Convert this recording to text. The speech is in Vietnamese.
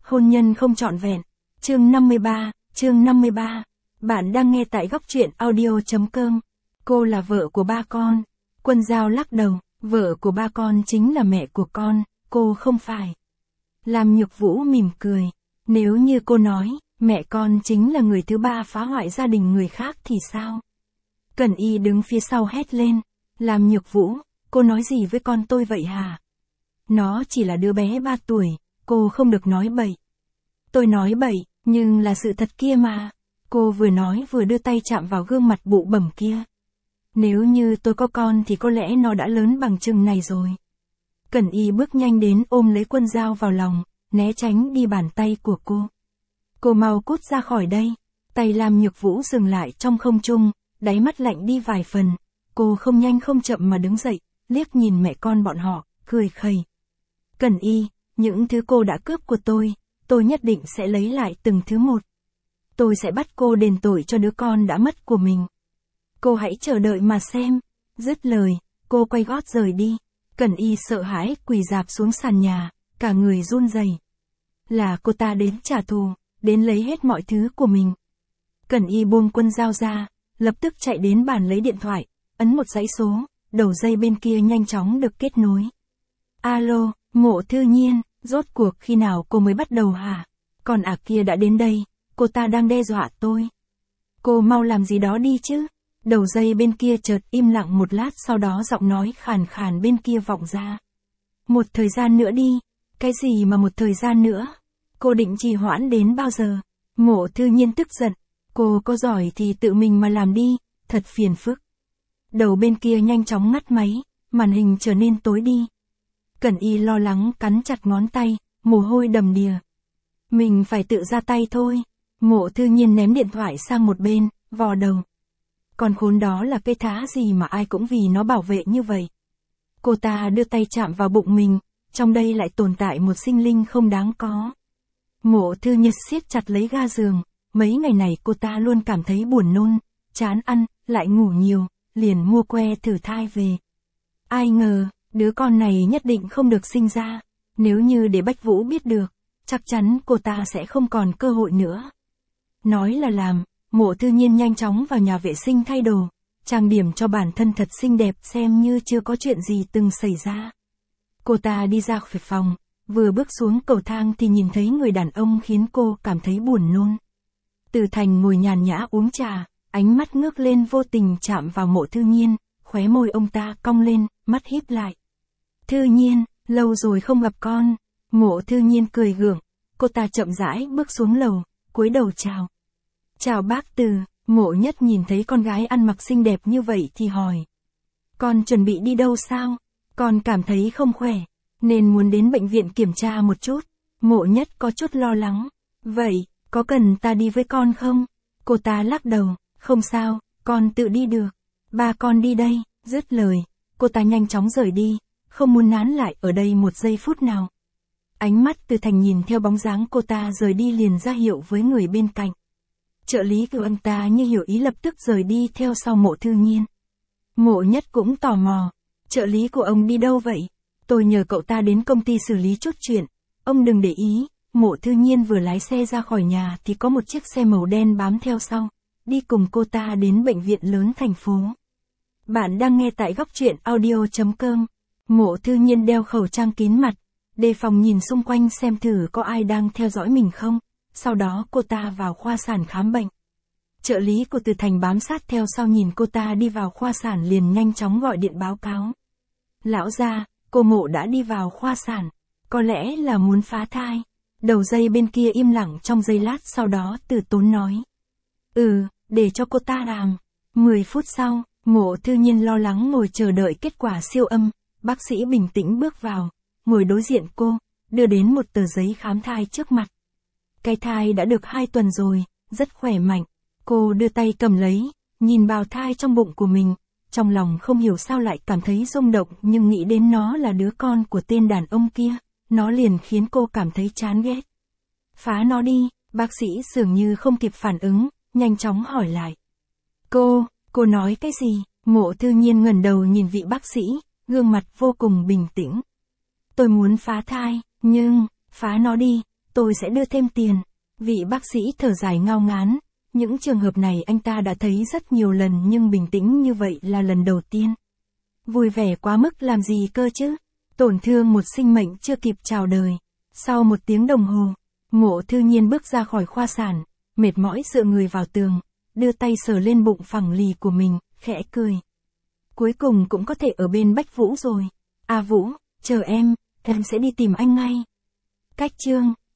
Hôn nhân không trọn vẹn. Chương 53. Bạn đang nghe tại góc truyện audio.com. Cô là vợ của ba con. Quân Giao lắc đầu, vợ của ba con chính là mẹ của con, cô không phải. Lam Nhược Vũ mỉm cười. Nếu như cô nói, mẹ con chính là người thứ ba phá hoại gia đình người khác thì sao? Cẩn Y đứng phía sau hét lên. Lam Nhược Vũ, cô nói gì với con tôi vậy hả? Nó chỉ là đứa bé 3 tuổi, cô không được nói bậy. Tôi nói bậy, nhưng là sự thật kia mà. Cô vừa nói vừa đưa tay chạm vào gương mặt bụ bẩm kia. Nếu như tôi có con thì có lẽ nó đã lớn bằng chừng này rồi. Cẩn Y bước nhanh đến ôm lấy Quân Giao vào lòng, né tránh đi bàn tay của cô. Cô mau cút ra khỏi đây. Tay Lam Nhược Vũ dừng lại trong không trung, đáy mắt lạnh đi vài phần. Cô không nhanh không chậm mà đứng dậy, liếc nhìn mẹ con bọn họ, cười khẩy. Cẩn Y, những thứ cô đã cướp của tôi nhất định sẽ lấy lại từng thứ một. Tôi sẽ bắt cô đền tội cho đứa con đã mất của mình. Cô hãy chờ đợi mà xem. Dứt lời, cô quay gót rời đi. Cẩn Y sợ hãi quỳ rạp xuống sàn nhà, cả người run rẩy. Là cô ta đến trả thù, đến lấy hết mọi thứ của mình. Cẩn Y buông Quân Giao ra, lập tức chạy đến bàn lấy điện thoại, ấn một dãy số, đầu dây bên kia nhanh chóng được kết nối. Alo, Mộ Thư Nhiên, rốt cuộc khi nào cô mới bắt đầu hả? Còn kia đã đến đây, cô ta đang đe dọa tôi. Cô mau làm gì đó đi chứ. Đầu dây bên kia chợt im lặng một lát, sau đó giọng nói khàn khàn bên kia vọng ra. Một thời gian nữa đi. Cái gì mà một thời gian nữa? Cô định trì hoãn đến bao giờ? Mộ Thư Nhiên tức giận. Cô có giỏi thì tự mình mà làm đi, thật phiền phức. Đầu bên kia nhanh chóng ngắt máy, màn hình trở nên tối đi. Cẩn Y lo lắng cắn chặt ngón tay, mồ hôi đầm đìa. Mình phải tự ra tay thôi. Mộ Thư Nhiên ném điện thoại sang một bên, vò đầu. Con khốn đó là cái thá gì mà ai cũng vì nó bảo vệ như vậy. Cô ta đưa tay chạm vào bụng mình, trong đây lại tồn tại một sinh linh không đáng có. Mộ Thư Nhiên siết chặt lấy ga giường, mấy ngày này cô ta luôn cảm thấy buồn nôn, chán ăn, lại ngủ nhiều, liền mua que thử thai về. Ai ngờ, đứa con này nhất định không được sinh ra. Nếu như để Bách Vũ biết được, chắc chắn cô ta sẽ không còn cơ hội nữa. Nói là làm, Mộ Thư Nhiên nhanh chóng vào nhà vệ sinh thay đồ, trang điểm cho bản thân thật xinh đẹp xem như chưa có chuyện gì từng xảy ra. Cô ta đi ra khỏi phòng, vừa bước xuống cầu thang thì nhìn thấy người đàn ông khiến cô cảm thấy buồn nôn. Từ Thành ngồi nhàn nhã uống trà, ánh mắt ngước lên vô tình chạm vào Mộ Thư Nhiên, khóe môi ông ta cong lên, mắt híp lại. Thư Nhiên, lâu rồi không gặp con. Mộ Thư Nhiên cười gượng, cô ta chậm rãi bước xuống lầu, cúi đầu chào. Chào bác Từ. Mộ Nhất nhìn thấy con gái ăn mặc xinh đẹp như vậy thì hỏi. Con chuẩn bị đi đâu sao? Con cảm thấy không khỏe, nên muốn đến bệnh viện kiểm tra một chút. Mộ Nhất có chút lo lắng. Vậy, có cần ta đi với con không? Cô ta lắc đầu, không sao, con tự đi được. Ba con đi đây. Dứt lời, cô ta nhanh chóng rời đi, không muốn nán lại ở đây một giây phút nào. Ánh mắt Từ Thành nhìn theo bóng dáng cô ta rời đi liền ra hiệu với người bên cạnh. Trợ lý của anh ta như hiểu ý lập tức rời đi theo sau Mộ Thư Nhiên. Mộ Nhất cũng tò mò. Trợ lý của ông đi đâu vậy? Tôi nhờ cậu ta đến công ty xử lý chút chuyện. Ông đừng để ý. Mộ Thư Nhiên vừa lái xe ra khỏi nhà thì có một chiếc xe màu đen bám theo sau, đi cùng cô ta đến bệnh viện lớn thành phố. Bạn đang nghe tại góc truyện audio.com. Mộ Thư Nhiên đeo khẩu trang kín mặt, đề phòng nhìn xung quanh xem thử có ai đang theo dõi mình không. Sau đó cô ta vào khoa sản khám bệnh. Trợ lý của Từ Thành bám sát theo sau nhìn cô ta đi vào khoa sản liền nhanh chóng gọi điện báo cáo. Lão gia, cô Mộ đã đi vào khoa sản. Có lẽ là muốn phá thai. Đầu dây bên kia im lặng trong giây lát, sau đó Từ Tốn nói. Để cho cô ta làm. 10 phút sau, Mộ Thư Nhiên lo lắng ngồi chờ đợi kết quả siêu âm. Bác sĩ bình tĩnh bước vào, ngồi đối diện cô, đưa đến một tờ giấy khám thai trước mặt. Cái thai đã được 2 tuần rồi, rất khỏe mạnh. Cô đưa tay cầm lấy, nhìn bào thai trong bụng của mình, trong lòng không hiểu sao lại cảm thấy rung động, nhưng nghĩ đến nó là đứa con của tên đàn ông kia, nó liền khiến cô cảm thấy chán ghét. Phá nó đi. Bác sĩ dường như không kịp phản ứng, nhanh chóng hỏi lại. Cô nói cái gì? Mộ Thư Nhiên ngẩng đầu nhìn vị bác sĩ, gương mặt vô cùng bình tĩnh. Tôi muốn phá thai, nhưng, phá nó đi. tôi sẽ đưa thêm tiền. Vị bác sĩ thở dài ngao ngán. Những trường hợp này anh ta đã thấy rất nhiều lần nhưng bình tĩnh như vậy là lần đầu tiên. Vui vẻ quá mức làm gì cơ chứ? Tổn thương một sinh mệnh chưa kịp chào đời. Sau 1 tiếng đồng hồ, Ngộ Thư Nhiên bước ra khỏi khoa sản, mệt mỏi dựa người vào tường, đưa tay sờ lên bụng phẳng lì của mình, khẽ cười. Cuối cùng cũng có thể ở bên Bách Vũ rồi. À Vũ, chờ em sẽ đi tìm anh ngay. Cách chương